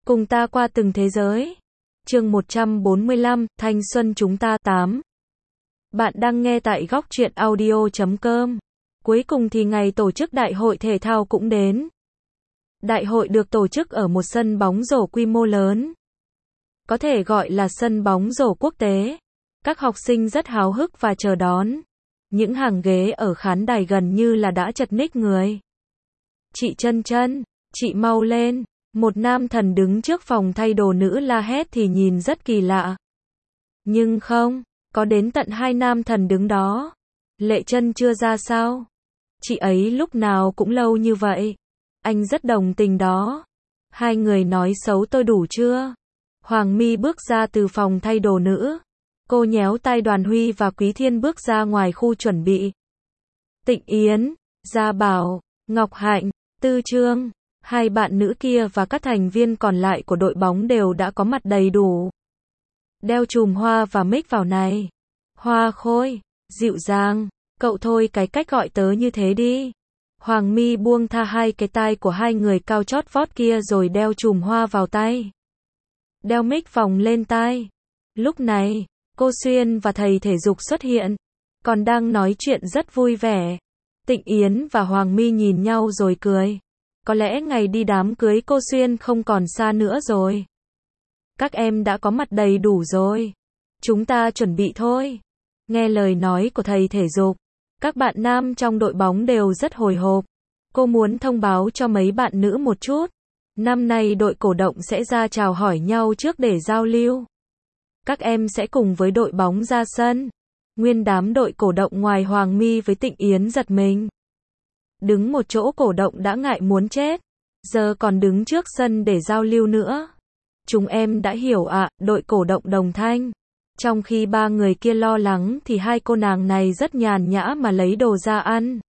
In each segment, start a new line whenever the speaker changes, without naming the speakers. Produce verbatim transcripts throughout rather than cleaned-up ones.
Cùng ta qua từng thế giới. Chương một trăm bốn mươi lăm, thanh xuân chúng ta tám. Bạn đang nghe tại góc truyện audio chấm com. Cuối cùng thì ngày tổ chức đại hội thể thao cũng đến. Đại hội được tổ chức ở một sân bóng rổ quy mô lớn. Có thể gọi là sân bóng rổ quốc tế. Các học sinh rất háo hức và chờ đón. Những hàng ghế ở khán đài gần như là đã chật ních người. Chị Chân Chân, chị mau lên. Một nam thần đứng trước phòng thay đồ nữ la hét thì nhìn rất kỳ lạ. Nhưng không, có đến tận hai nam thần đứng đó. Lệ Chân chưa ra sao? Chị ấy lúc nào cũng lâu như vậy. Anh rất đồng tình đó. Hai người nói xấu tôi đủ chưa? Hoàng My bước ra từ phòng thay đồ nữ. Cô nhéo tay Đoàn Huy và Quý Thiên bước ra ngoài khu chuẩn bị. Tịnh Yến, Gia Bảo, Ngọc Hạnh, Tư Trương, hai bạn nữ kia và các thành viên còn lại của đội bóng đều đã có mặt đầy đủ. Đeo chùm hoa và mic vào này. Hoa Khôi, dịu dàng, cậu thôi cái cách gọi tớ như thế đi. Hoàng My buông tha hai cái tai của hai người cao chót vót kia rồi đeo chùm hoa vào tay. Đeo mic vòng lên tai. Lúc này, cô Xuyên và thầy thể dục xuất hiện, còn đang nói chuyện rất vui vẻ. Tịnh Yến và Hoàng My nhìn nhau rồi cười. Có lẽ ngày đi đám cưới cô Xuyên không còn xa nữa rồi. Các em đã có mặt đầy đủ rồi. Chúng ta chuẩn bị thôi. Nghe lời nói của thầy thể dục, các bạn nam trong đội bóng đều rất hồi hộp. Cô muốn thông báo cho mấy bạn nữ một chút. Năm nay đội cổ động sẽ ra chào hỏi nhau trước để giao lưu. Các em sẽ cùng với đội bóng ra sân. Nguyên đám đội cổ động ngoài Hoàng My với Tịnh Yến giật mình. Đứng một chỗ cổ động đã ngại muốn chết. Giờ còn đứng trước sân để giao lưu nữa. Chúng em đã hiểu ạ, à, đội cổ động đồng thanh. Trong khi ba người kia lo lắng thì hai cô nàng này rất nhàn nhã mà lấy đồ ra ăn.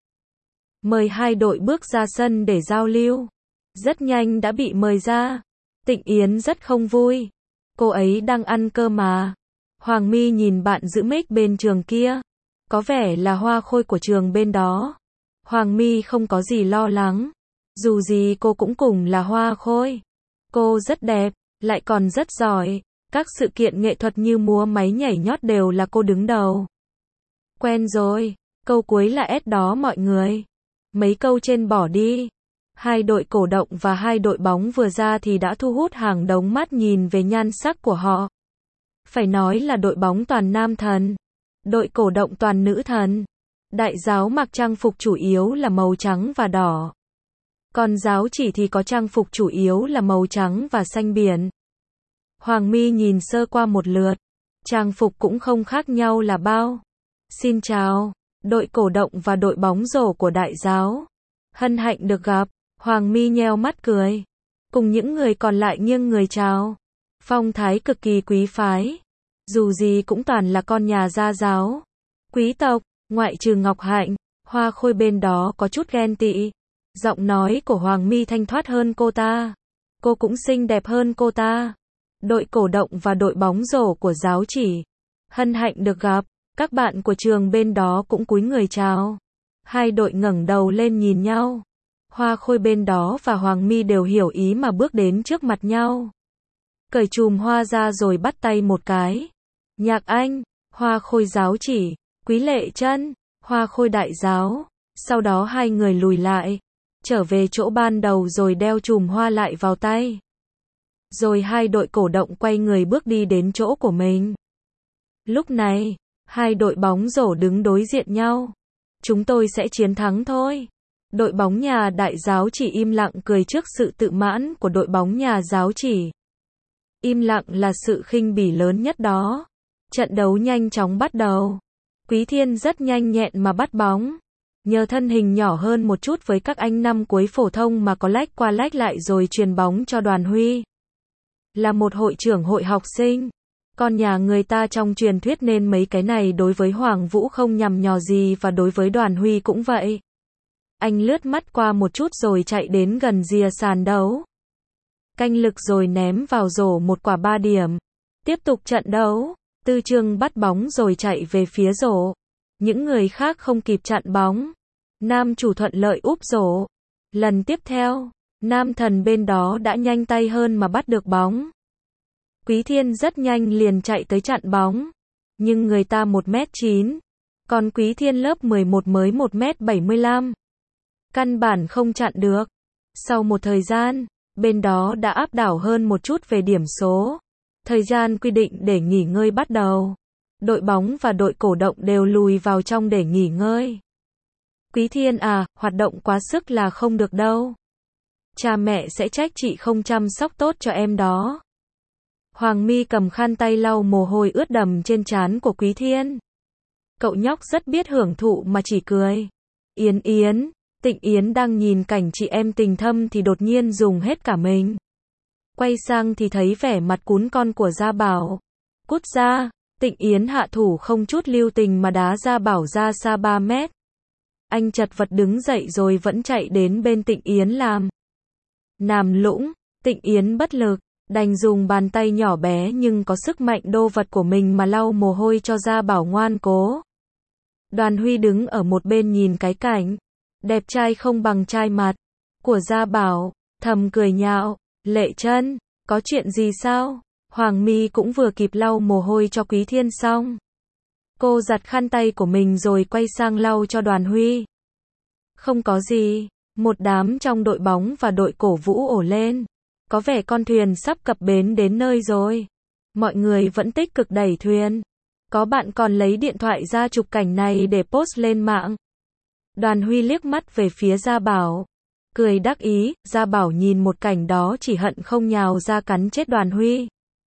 Mời hai đội bước ra sân để giao lưu. Rất nhanh đã bị mời ra. Tịnh Yến rất không vui. Cô ấy đang ăn cơm mà. Hoàng My nhìn bạn giữ mic bên trường kia. Có vẻ là Hoa Khôi của trường bên đó. Hoàng My không có gì lo lắng. Dù gì cô cũng cùng là Hoa Khôi. Cô rất đẹp, lại còn rất giỏi. Các sự kiện nghệ thuật như múa máy nhảy nhót đều là cô đứng đầu. Quen rồi, câu cuối là S đó mọi người. Mấy câu trên bỏ đi. Hai đội cổ động và hai đội bóng vừa ra thì đã thu hút hàng đống mắt nhìn về nhan sắc của họ. Phải nói là đội bóng toàn nam thần. Đội cổ động toàn nữ thần. Đại giáo mặc trang phục chủ yếu là màu trắng và đỏ. Còn giáo chỉ thì có trang phục chủ yếu là màu trắng và xanh biển. Hoàng My nhìn sơ qua một lượt. Trang phục cũng không khác nhau là bao. Xin chào, đội cổ động và đội bóng rổ của đại giáo. Hân hạnh được gặp. Hoàng My nheo mắt cười. Cùng những người còn lại nghiêng người chào. Phong thái cực kỳ quý phái. Dù gì cũng toàn là con nhà gia giáo. Quý tộc, ngoại trừ Ngọc Hạnh, Hoa Khôi bên đó có chút ghen tị. Giọng nói của Hoàng My thanh thoát hơn cô ta. Cô cũng xinh đẹp hơn cô ta. Đội cổ động và đội bóng rổ của giáo chỉ. Hân hạnh được gặp. Các bạn của trường bên đó cũng cúi người chào. Hai đội ngẩng đầu lên nhìn nhau. Hoa Khôi bên đó và Hoàng My đều hiểu ý mà bước đến trước mặt nhau. Cởi chùm hoa ra rồi bắt tay một cái. Nhạc Anh, Hoa Khôi giáo chỉ, Quý Lệ Chân, Hoa Khôi đại giáo. Sau đó hai người lùi lại, trở về chỗ ban đầu rồi đeo chùm hoa lại vào tay. Rồi hai đội cổ động quay người bước đi đến chỗ của mình. Lúc này, hai đội bóng rổ đứng đối diện nhau. Chúng tôi sẽ chiến thắng thôi. Đội bóng nhà đại giáo chỉ im lặng cười trước sự tự mãn của đội bóng nhà giáo chỉ. Im lặng là sự khinh bỉ lớn nhất đó. Trận đấu nhanh chóng bắt đầu. Quý Thiên rất nhanh nhẹn mà bắt bóng. Nhờ thân hình nhỏ hơn một chút với các anh năm cuối phổ thông mà có lách qua lách lại rồi truyền bóng cho Đoàn Huy. Là một hội trưởng hội học sinh. Con nhà người ta trong truyền thuyết nên mấy cái này đối với Hoàng Vũ không nhằm nhò gì và đối với Đoàn Huy cũng vậy. Anh lướt mắt qua một chút rồi chạy đến gần rìa sàn đấu. Canh lực rồi ném vào rổ một quả ba điểm. Tiếp tục trận đấu. Tư Trương bắt bóng rồi chạy về phía rổ. Những người khác không kịp chặn bóng. Nam chủ thuận lợi úp rổ. Lần tiếp theo, Nam thần bên đó đã nhanh tay hơn mà bắt được bóng. Quý Thiên rất nhanh liền chạy tới chặn bóng. Nhưng người ta một mét chín. Còn Quý Thiên lớp mười một mới một mét bảy mươi lăm. Căn bản không chặn được. Sau một thời gian, bên đó đã áp đảo hơn một chút về điểm số. Thời gian quy định để nghỉ ngơi bắt đầu. Đội bóng và đội cổ động đều lùi vào trong để nghỉ ngơi. Quý Thiên à, hoạt động quá sức là không được đâu. Cha mẹ sẽ trách chị không chăm sóc tốt cho em đó. Hoàng My cầm khăn tay lau mồ hôi ướt đầm trên trán của Quý Thiên. Cậu nhóc rất biết hưởng thụ mà chỉ cười. Yến Yến, Tịnh Yến đang nhìn cảnh chị em tình thâm thì đột nhiên dùng hết cả mình. Quay sang thì thấy vẻ mặt cún con của Gia Bảo. Cút ra, Tịnh Yến hạ thủ không chút lưu tình mà đá Gia Bảo ra xa ba mét. Anh chật vật đứng dậy rồi vẫn chạy đến bên Tịnh Yến làm nàm lũng. Tịnh Yến bất lực, đành dùng bàn tay nhỏ bé nhưng có sức mạnh đô vật của mình mà lau mồ hôi cho Gia Bảo ngoan cố. Đoàn Huy đứng ở một bên nhìn cái cảnh đẹp trai không bằng trai mặt của Gia Bảo, thầm cười nhạo. Lệ Chân, có chuyện gì sao? Hoàng My cũng vừa kịp lau mồ hôi cho Quý Thiên xong. Cô giặt khăn tay của mình rồi quay sang lau cho Đoàn Huy. Không có gì, một đám trong đội bóng và đội cổ vũ ổ lên. Có vẻ con thuyền sắp cập bến đến nơi rồi. Mọi người vẫn tích cực đẩy thuyền. Có bạn còn lấy điện thoại ra chụp cảnh này để post lên mạng. Đoàn Huy liếc mắt về phía Gia Bảo. Cười đắc ý, Gia Bảo nhìn một cảnh đó chỉ hận không nhào ra cắn chết Đoàn Huy.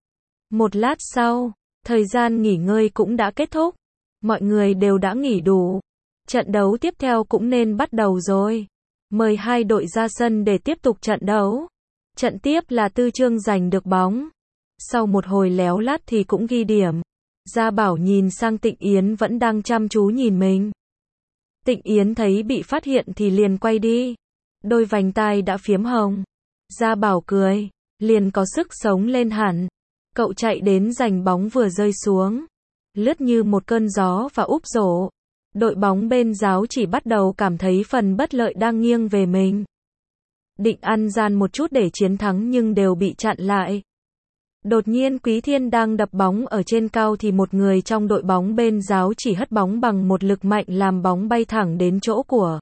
Một lát sau, thời gian nghỉ ngơi cũng đã kết thúc. Mọi người đều đã nghỉ đủ. Trận đấu tiếp theo cũng nên bắt đầu rồi. Mời hai đội ra sân để tiếp tục trận đấu. Trận tiếp là Tư Trương giành được bóng. Sau một hồi léo lát thì cũng ghi điểm. Gia Bảo nhìn sang Tịnh Yến vẫn đang chăm chú nhìn mình. Tịnh Yến thấy bị phát hiện thì liền quay đi. Đôi vành tai đã phiếm hồng. Gia Bảo cười, liền có sức sống lên hẳn. Cậu chạy đến giành bóng vừa rơi xuống. Lướt như một cơn gió và úp rổ. Đội bóng bên giáo chỉ bắt đầu cảm thấy phần bất lợi đang nghiêng về mình. Định ăn gian một chút để chiến thắng nhưng đều bị chặn lại. Đột nhiên Quý Thiên đang đập bóng ở trên cao thì một người trong đội bóng bên giáo chỉ hất bóng bằng một lực mạnh làm bóng bay thẳng đến chỗ của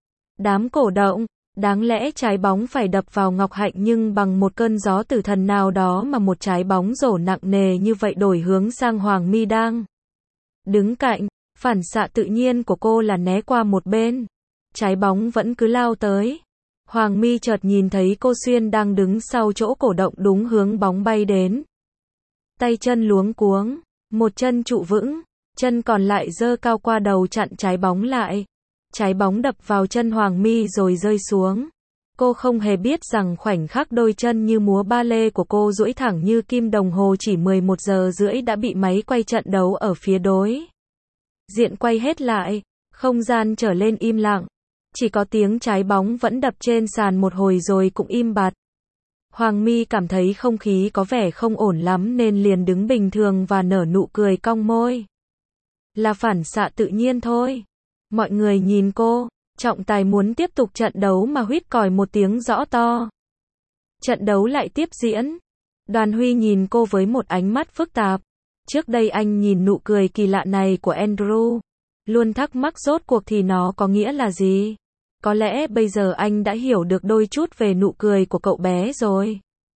đám cổ động. Đáng lẽ trái bóng phải đập vào Ngọc Hạnh nhưng bằng một cơn gió tử thần nào đó mà một trái bóng rổ nặng nề như vậy đổi hướng sang Hoàng My đang đứng cạnh. Phản xạ tự nhiên của cô là né qua một bên. Trái bóng vẫn cứ lao tới. Hoàng My chợt nhìn thấy cô Xuyên đang đứng sau chỗ cổ động đúng hướng bóng bay đến. Tay chân luống cuống, một chân trụ vững, chân còn lại giơ cao qua đầu chặn trái bóng lại. Trái bóng đập vào chân Hoàng My rồi rơi xuống. Cô không hề biết rằng khoảnh khắc đôi chân như múa ba lê của cô duỗi thẳng như kim đồng hồ chỉ mười một giờ rưỡi đã bị máy quay trận đấu ở phía đối diện quay hết lại. Không gian trở lên im lặng. Chỉ có tiếng trái bóng vẫn đập trên sàn một hồi rồi cũng im bặt. Hoàng My cảm thấy không khí có vẻ không ổn lắm nên liền đứng bình thường và nở nụ cười cong môi. Là phản xạ tự nhiên thôi. Mọi người nhìn cô, trọng tài muốn tiếp tục trận đấu mà huýt còi một tiếng rõ to. Trận đấu lại tiếp diễn. Đoàn Huy nhìn cô với một ánh mắt phức tạp. Trước đây anh nhìn nụ cười kỳ lạ này của Andrew. Luôn thắc mắc rốt cuộc thì nó có nghĩa là gì. Có lẽ bây giờ anh đã hiểu được đôi chút về nụ cười của cậu bé rồi.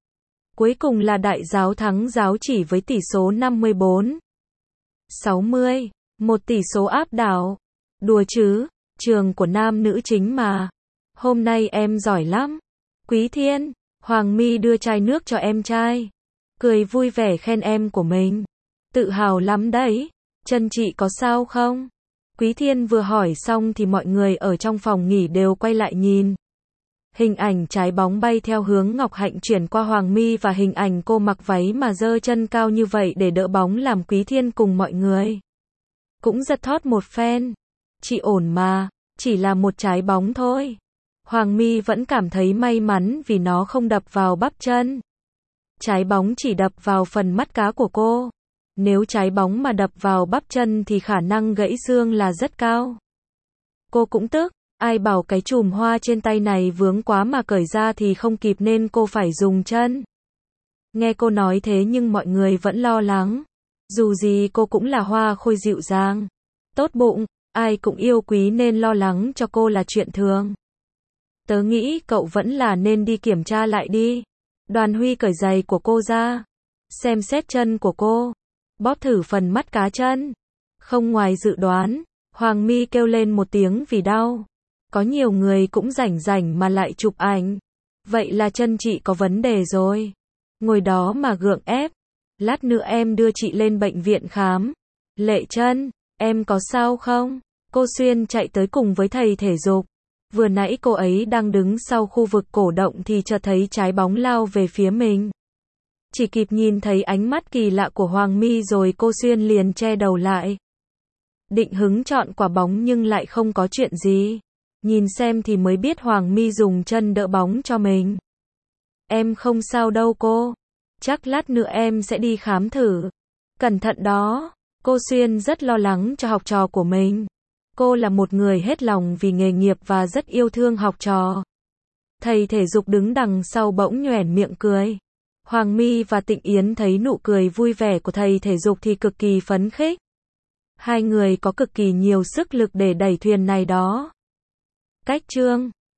Cuối cùng là đại giáo thắng giáo chỉ với tỷ số năm mươi bốn sáu mươi. Một tỷ số áp đảo. Đùa chứ, trường của nam nữ chính mà. Hôm nay em giỏi lắm. Quý Thiên, Hoàng My đưa chai nước cho em trai. Cười vui vẻ khen em của mình. Tự hào lắm đấy. Chân chị có sao không? Quý Thiên vừa hỏi xong thì mọi người ở trong phòng nghỉ đều quay lại nhìn. Hình ảnh trái bóng bay theo hướng Ngọc Hạnh chuyển qua Hoàng My và hình ảnh cô mặc váy mà giơ chân cao như vậy để đỡ bóng làm Quý Thiên cùng mọi người cũng giật thót một phen. Chị ổn mà, chỉ là một trái bóng thôi. Hoàng My vẫn cảm thấy may mắn vì nó không đập vào bắp chân. Trái bóng chỉ đập vào phần mắt cá của cô. Nếu trái bóng mà đập vào bắp chân thì khả năng gãy xương là rất cao. Cô cũng tức, Ai bảo cái chùm hoa trên tay này vướng quá mà cởi ra thì không kịp nên cô phải dùng chân. Nghe cô nói thế nhưng mọi người vẫn lo lắng. Dù gì cô cũng là hoa khôi dịu dàng, tốt bụng, ai cũng yêu quý nên lo lắng cho cô là chuyện thường. Tớ nghĩ cậu vẫn là nên đi kiểm tra lại đi. Đoàn Huy cởi giày của cô ra, xem xét chân của cô, bóp thử phần mắt cá chân. Không ngoài dự đoán, Hoàng My kêu lên một tiếng vì đau. Có nhiều người cũng rảnh rảnh mà lại chụp ảnh. Vậy là chân chị có vấn đề rồi. Ngồi đó mà gượng ép. Lát nữa em đưa chị lên bệnh viện khám. Lệ Trân, em có sao không? Cô Xuyên chạy tới cùng với thầy thể dục. Vừa nãy cô ấy đang đứng sau khu vực cổ động thì chợt thấy trái bóng lao về phía mình. Chỉ kịp nhìn thấy ánh mắt kỳ lạ của Hoàng My rồi cô Xuyên liền che đầu lại. Định hứng chọn quả bóng nhưng lại không có chuyện gì. Nhìn xem thì mới biết Hoàng My dùng chân đỡ bóng cho mình. Em không sao đâu cô. Chắc lát nữa em sẽ đi khám thử. Cẩn thận đó. Cô Xuyên rất lo lắng cho học trò của mình. Cô là một người hết lòng vì nghề nghiệp và rất yêu thương học trò. Thầy thể dục đứng đằng sau bỗng nhoẻn miệng cười. Hoàng My và Tịnh Yến thấy nụ cười vui vẻ của thầy thể dục thì cực kỳ phấn khích. Hai người có cực kỳ nhiều sức lực để đẩy thuyền này đó. Cách chương